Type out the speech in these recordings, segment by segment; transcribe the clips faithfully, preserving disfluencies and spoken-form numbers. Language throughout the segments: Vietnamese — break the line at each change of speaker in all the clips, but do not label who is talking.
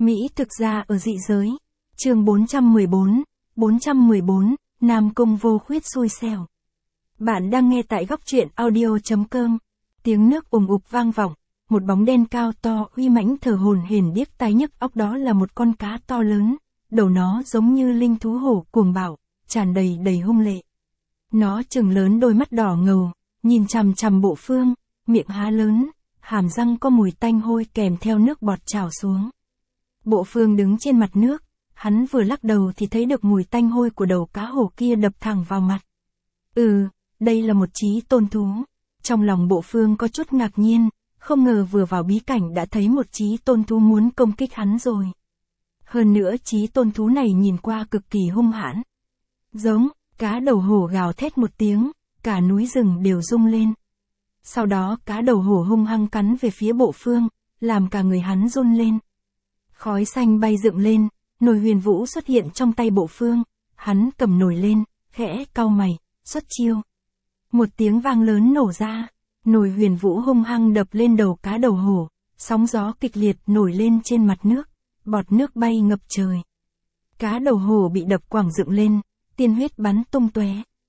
Mỹ thực ra ở dị giới. Chương bốn trăm mười bốn, bốn trăm mười bốn, Nam Cung vô khuyết xui xẻo. Bạn đang nghe tại góc truyện audio chấm com. Tiếng nước ùm ụp vang vọng, một bóng đen cao to uy mãnh thở hổn hển điếc tai nhức óc, đó là một con cá to lớn, đầu nó giống như linh thú hổ cuồng bạo, tràn đầy đầy hung lệ. Nó trừng lớn đôi mắt đỏ ngầu, nhìn chằm chằm Bộ Phương, miệng há lớn, hàm răng có mùi tanh hôi kèm theo nước bọt trào xuống. Bộ Phương đứng trên mặt nước, hắn vừa lắc đầu thì thấy được mùi tanh hôi của đầu cá hổ kia đập thẳng vào mặt. Ừ, đây là một chí tôn thú. Trong lòng Bộ Phương có chút ngạc nhiên, không ngờ vừa vào bí cảnh đã thấy một chí tôn thú muốn công kích hắn rồi. Hơn nữa chí tôn thú này nhìn qua cực kỳ hung hãn. Giống, cá đầu hổ gào thét một tiếng, cả núi rừng đều rung lên. Sau đó cá đầu hổ hung hăng cắn về phía Bộ Phương, làm cả người hắn run lên. Khói xanh bay dựng lên, nồi huyền vũ xuất hiện trong tay Bộ Phương, hắn cầm nồi lên, khẽ cau mày, xuất chiêu. Một tiếng vang lớn nổ ra, nồi huyền vũ hung hăng đập lên đầu cá đầu hổ, sóng gió kịch liệt nổi lên trên mặt nước, bọt nước bay ngập trời. Cá đầu hổ bị đập quẳng dựng lên, tiên huyết bắn tung tóe.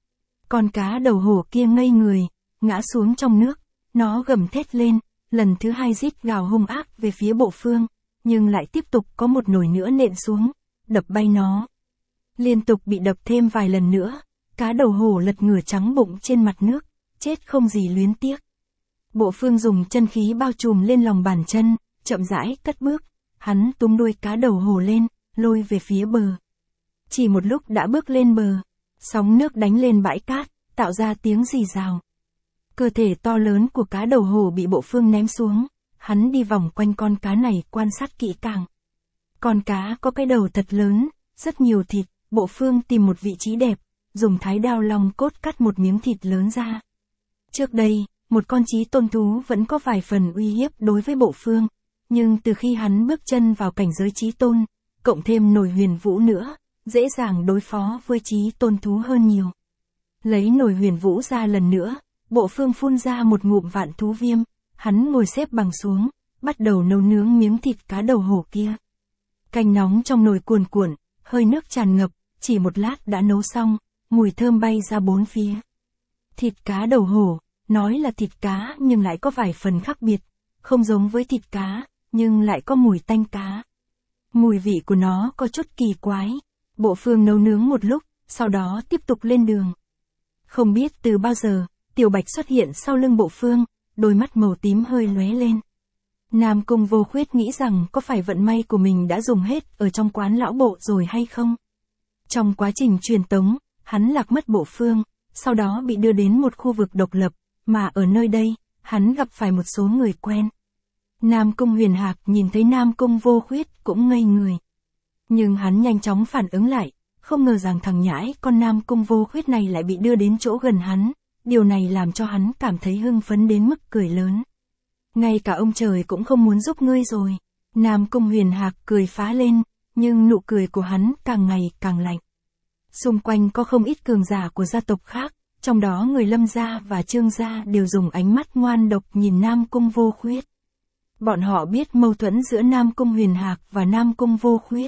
Con cá đầu hổ kia ngây người, ngã xuống trong nước, nó gầm thét lên, lần thứ hai rít gào hung ác về phía Bộ Phương, nhưng lại tiếp tục có một nồi nữa nện xuống, đập bay nó. Liên tục bị đập thêm vài lần nữa, cá đầu hổ lật ngửa trắng bụng trên mặt nước, chết không gì luyến tiếc. Bộ Phương dùng chân khí bao trùm lên lòng bàn chân, chậm rãi cất bước, hắn túm đuôi cá đầu hổ lên, lôi về phía bờ. Chỉ một lúc đã bước lên bờ, sóng nước đánh lên bãi cát, tạo ra tiếng rì rào. Cơ thể to lớn của cá đầu hổ bị Bộ Phương ném xuống, hắn đi vòng quanh con cá này quan sát kỹ càng. Con cá có cái đầu thật lớn, rất nhiều thịt, Bộ Phương tìm một vị trí đẹp, dùng thái đao long cốt cắt một miếng thịt lớn ra. Trước đây, một con chí tôn thú vẫn có vài phần uy hiếp đối với Bộ Phương, nhưng từ khi hắn bước chân vào cảnh giới chí tôn, cộng thêm nồi huyền vũ nữa, dễ dàng đối phó với chí tôn thú hơn nhiều. Lấy nồi huyền vũ ra lần nữa, Bộ Phương phun ra một ngụm vạn thú viêm, hắn ngồi xếp bằng xuống, bắt đầu nấu nướng miếng thịt cá đầu hổ kia. Canh nóng trong nồi cuồn cuộn, hơi nước tràn ngập, chỉ một lát đã nấu xong, mùi thơm bay ra bốn phía. Thịt cá đầu hổ, nói là thịt cá nhưng lại có vài phần khác biệt, không giống với thịt cá, nhưng lại có mùi tanh cá. Mùi vị của nó có chút kỳ quái. Bộ Phương nấu nướng một lúc, sau đó tiếp tục lên đường. Không biết từ bao giờ, Tiểu Bạch xuất hiện sau lưng Bộ Phương, đôi mắt màu tím hơi lóe lên. Nam Cung vô khuyết nghĩ rằng có phải vận may của mình đã dùng hết ở trong quán lão Bộ rồi hay không? Trong quá trình truyền tống, hắn lạc mất Bộ Phương, sau đó bị đưa đến một khu vực độc lập, mà ở nơi đây, hắn gặp phải một số người quen. Nam Cung Huyền Hạc nhìn thấy Nam Cung vô khuyết cũng ngây người. Nhưng hắn nhanh chóng phản ứng lại, không ngờ rằng thằng nhãi con Nam Cung vô khuyết này lại bị đưa đến chỗ gần hắn, điều này làm cho hắn cảm thấy hưng phấn đến mức cười lớn. Ngay cả ông trời cũng không muốn giúp ngươi rồi. Nam Cung Huyền Hạc cười phá lên, nhưng nụ cười của hắn càng ngày càng lạnh. Xung quanh có không ít cường giả của gia tộc khác, trong đó người Lâm gia và Trương gia đều dùng ánh mắt ngoan độc nhìn Nam Cung vô khuyết. Bọn họ biết mâu thuẫn giữa Nam Cung Huyền Hạc và Nam Cung vô khuyết.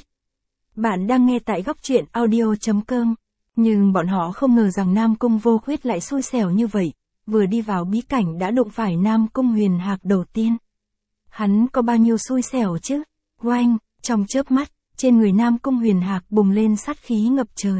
Bạn đang nghe tại góc truyện audio chấm com, nhưng bọn họ không ngờ rằng Nam Cung vô khuyết lại xui xẻo như vậy, vừa đi vào bí cảnh đã đụng phải Nam Cung Huyền Hạc đầu tiên. Hắn có bao nhiêu xui xẻo chứ? Oanh, trong chớp mắt, trên người Nam Cung Huyền Hạc bùng lên sát khí ngập trời.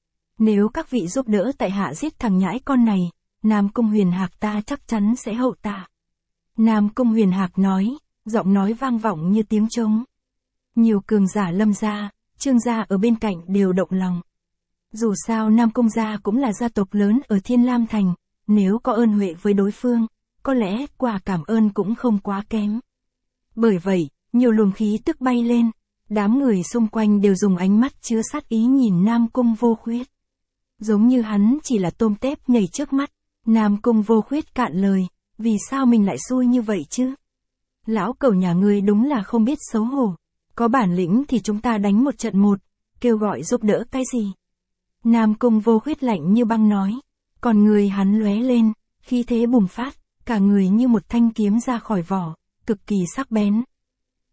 Nếu các vị giúp đỡ tại hạ giết thằng nhãi con này, Nam Cung Huyền Hạc ta chắc chắn sẽ hậu tạ. Nam Cung Huyền Hạc nói, giọng nói vang vọng như tiếng trống. Nhiều cường giả Lâm gia, Trương gia ở bên cạnh đều động lòng. Dù sao Nam Cung gia cũng là gia tộc lớn ở Thiên Lam Thành, nếu có ơn huệ với đối phương, có lẽ quà cảm ơn cũng không quá kém. Bởi vậy, nhiều luồng khí tức bay lên, đám người xung quanh đều dùng ánh mắt chứa sát ý nhìn Nam Cung vô khuyết. Giống như hắn chỉ là tôm tép nhảy trước mắt. Nam Cung vô khuyết cạn lời, vì sao mình lại xui như vậy chứ? Lão cẩu nhà ngươi đúng là không biết xấu hổ. Có bản lĩnh thì chúng ta đánh một trận một, kêu gọi giúp đỡ cái gì? Nam Cung vô khuyết lạnh như băng nói, còn người hắn lóe lên, khí thế bùng phát, cả người như một thanh kiếm ra khỏi vỏ, cực kỳ sắc bén.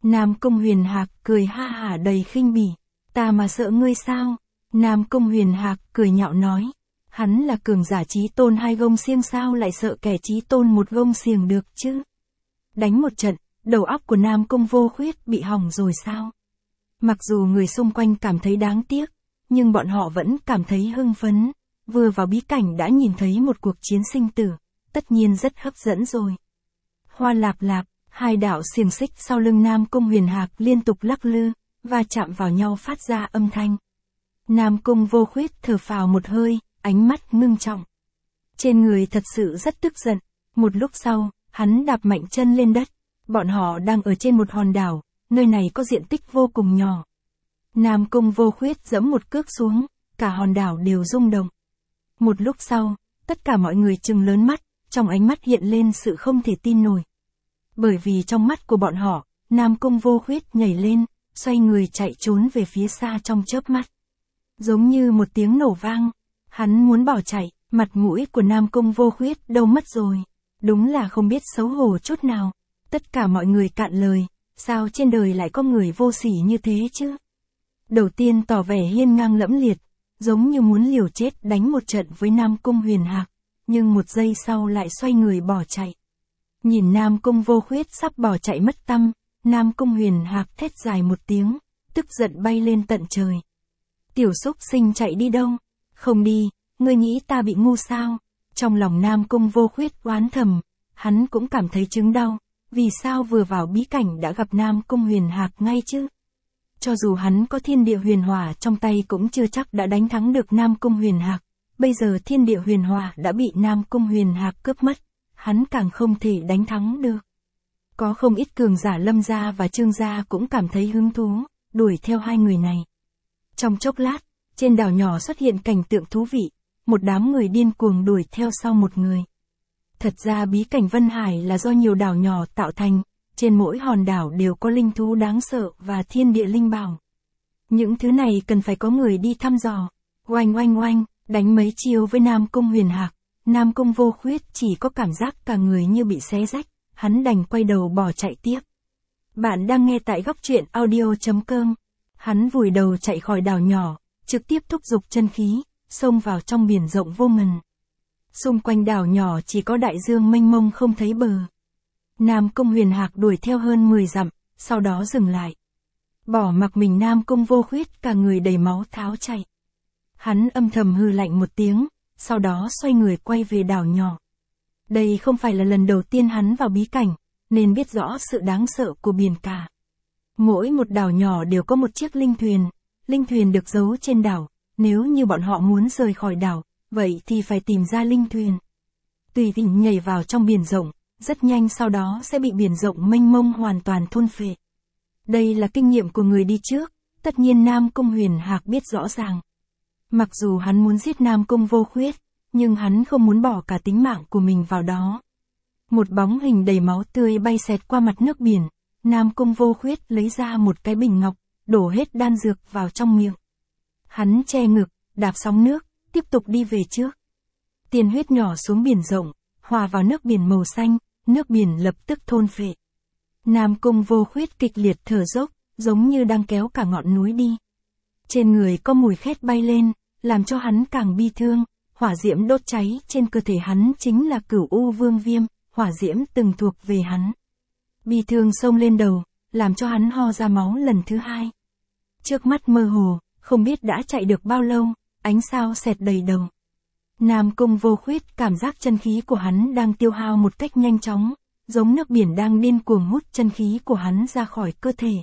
Nam Cung Huyền Hạc cười ha hả đầy khinh bỉ. Ta mà sợ ngươi sao? Nam Cung Huyền Hạc cười nhạo nói. Hắn là cường giả chí tôn hai gông xiềng sao lại sợ kẻ chí tôn một gông xiềng được chứ? Đánh một trận, đầu óc của Nam Cung Vô Khuyết bị hỏng rồi sao? Mặc dù người xung quanh cảm thấy đáng tiếc, nhưng bọn họ vẫn cảm thấy hưng phấn. Vừa vào bí cảnh đã nhìn thấy một cuộc chiến sinh tử, tất nhiên rất hấp dẫn rồi. Hoa lạp lạp, hai đạo xiềng xích sau lưng Nam Cung Huyền Hạc liên tục lắc lư, và chạm vào nhau phát ra âm thanh. Nam Cung Vô Khuyết thở phào một hơi, ánh mắt ngưng trọng. Trên người thật sự rất tức giận, một lúc sau, hắn đạp mạnh chân lên đất. Bọn họ đang ở trên một hòn đảo, nơi này có diện tích vô cùng nhỏ. Nam Cung Vô Khuyết giẫm một cước xuống, cả hòn đảo đều rung động. Một lúc sau, tất cả mọi người trừng lớn mắt, trong ánh mắt hiện lên sự không thể tin nổi. Bởi vì trong mắt của bọn họ, Nam Cung Vô Khuyết nhảy lên, xoay người chạy trốn về phía xa trong chớp mắt. Giống như một tiếng nổ vang, hắn muốn bỏ chạy, mặt mũi của Nam Cung Vô Khuyết đâu mất rồi. Đúng là không biết xấu hổ chút nào. Tất cả mọi người cạn lời, sao trên đời lại có người vô sỉ như thế chứ? Đầu tiên tỏ vẻ hiên ngang lẫm liệt, giống như muốn liều chết đánh một trận với Nam Cung Huyền Hạc, nhưng một giây sau lại xoay người bỏ chạy. Nhìn Nam Cung Vô Khuyết sắp bỏ chạy mất tăm, Nam Cung Huyền Hạc thét dài một tiếng, tức giận bay lên tận trời. Tiểu xúc sinh chạy đi đâu? Không đi, ngươi nghĩ ta bị ngu sao? Trong lòng Nam Cung Vô Khuyết oán thầm, hắn cũng cảm thấy chứng đau, vì sao vừa vào bí cảnh đã gặp Nam Cung Huyền Hạc ngay chứ? Cho dù hắn có thiên địa huyền hỏa trong tay cũng chưa chắc đã đánh thắng được Nam Cung Huyền Hạc, bây giờ thiên địa huyền hỏa đã bị Nam Cung Huyền Hạc cướp mất, hắn càng không thể đánh thắng được. Có không ít cường giả Lâm gia và Trương gia cũng cảm thấy hứng thú, đuổi theo hai người này. Trong chốc lát, trên đảo nhỏ xuất hiện cảnh tượng thú vị, một đám người điên cuồng đuổi theo sau một người. Thật ra bí cảnh Vân Hải là do nhiều đảo nhỏ tạo thành, trên mỗi hòn đảo đều có linh thú đáng sợ và thiên địa linh bảo. Những thứ này cần phải có người đi thăm dò. Oanh oanh oanh, đánh mấy chiêu với Nam Cung Huyền Hạc, Nam Cung Vô Khuyết chỉ có cảm giác cả người như bị xé rách, hắn đành quay đầu bỏ chạy tiếp. Bạn đang nghe tại góc truyện audio chấm com. Hắn vùi đầu chạy khỏi đảo nhỏ, trực tiếp thúc giục chân khí, xông vào trong biển rộng vô ngần. Xung quanh đảo nhỏ chỉ có đại dương mênh mông không thấy bờ. Nam Cung Huyền Hạc đuổi theo hơn mười dặm, sau đó dừng lại. Bỏ mặc mình Nam Cung Vô Khuyết cả người đầy máu tháo chạy. Hắn âm thầm hừ lạnh một tiếng, sau đó xoay người quay về đảo nhỏ. Đây không phải là lần đầu tiên hắn vào bí cảnh, nên biết rõ sự đáng sợ của biển cả. Mỗi một đảo nhỏ đều có một chiếc linh thuyền, linh thuyền được giấu trên đảo, nếu như bọn họ muốn rời khỏi đảo, vậy thì phải tìm ra linh thuyền. Tùy tiện nhảy vào trong biển rộng, rất nhanh sau đó sẽ bị biển rộng mênh mông hoàn toàn thôn phệ. Đây là kinh nghiệm của người đi trước, tất nhiên Nam Cung Huyền Hạc biết rõ ràng. Mặc dù hắn muốn giết Nam Cung Vô Khuyết, nhưng hắn không muốn bỏ cả tính mạng của mình vào đó. Một bóng hình đầy máu tươi bay xẹt qua mặt nước biển, Nam Cung Vô Khuyết lấy ra một cái bình ngọc, đổ hết đan dược vào trong miệng. Hắn che ngực, đạp sóng nước, tiếp tục đi về trước. Tiền huyết nhỏ xuống biển rộng, hòa vào nước biển màu xanh, nước biển lập tức thôn phệ. Nam Cung Vô Khuyết kịch liệt thở dốc, giống như đang kéo cả ngọn núi đi. Trên người có mùi khét bay lên, làm cho hắn càng bi thương, hỏa diễm đốt cháy trên cơ thể hắn chính là Cửu U Vương Viêm, hỏa diễm từng thuộc về hắn. Bi thương xông lên đầu, làm cho hắn ho ra máu lần thứ hai. Trước mắt mơ hồ, không biết đã chạy được bao lâu, ánh sao xẹt đầy đầu. Nam Cung Vô Khuyết cảm giác chân khí của hắn đang tiêu hao một cách nhanh chóng, giống nước biển đang điên cuồng hút chân khí của hắn ra khỏi cơ thể.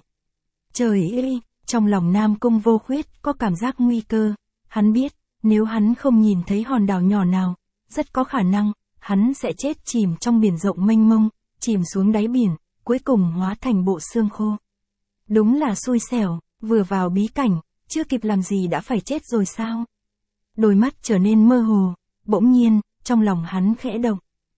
Trời ơi, trong lòng Nam Cung Vô Khuyết có cảm giác nguy cơ, hắn biết, nếu hắn không nhìn thấy hòn đảo nhỏ nào, rất có khả năng, hắn sẽ chết chìm trong biển rộng mênh mông, chìm xuống đáy biển, cuối cùng hóa thành bộ xương khô. Đúng là xui xẻo, vừa vào bí cảnh, chưa kịp làm gì đã phải chết rồi sao? Đôi mắt trở nên mơ hồ, bỗng nhiên, trong lòng hắn khẽ động.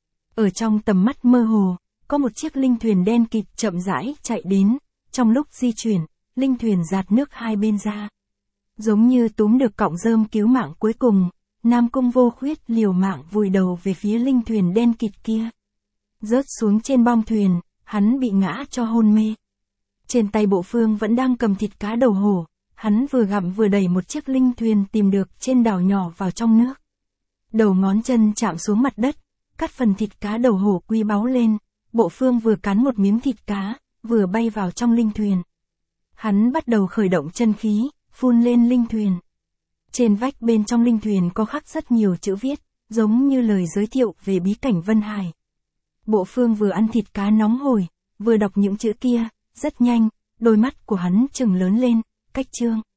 Ở trong tầm mắt mơ hồ, có một chiếc linh thuyền đen kịt chậm rãi chạy đến, trong lúc di chuyển, linh thuyền dạt nước hai bên ra. Giống như túm được cọng rơm cứu mạng cuối cùng, Nam Cung Vô Khuyết liều mạng vùi đầu về phía linh thuyền đen kịt kia. Rớt xuống trên bong thuyền, hắn bị ngã cho hôn mê. Trên tay Bộ Phương vẫn đang cầm thịt cá đầu hổ, hắn vừa gặm vừa đẩy một chiếc linh thuyền tìm được trên đảo nhỏ vào trong nước. Đầu ngón chân chạm xuống mặt đất, cắt phần thịt cá đầu hổ quý báu lên, Bộ Phương vừa cắn một miếng thịt cá, vừa bay vào trong linh thuyền. Hắn bắt đầu khởi động chân khí, phun lên linh thuyền. Trên vách bên trong linh thuyền có khắc rất nhiều chữ viết, giống như lời giới thiệu về bí cảnh Vân Hải. Bộ Phương vừa ăn thịt cá nóng hổi, vừa đọc những chữ kia, rất nhanh, đôi mắt của hắn trừng lớn lên, cách chương.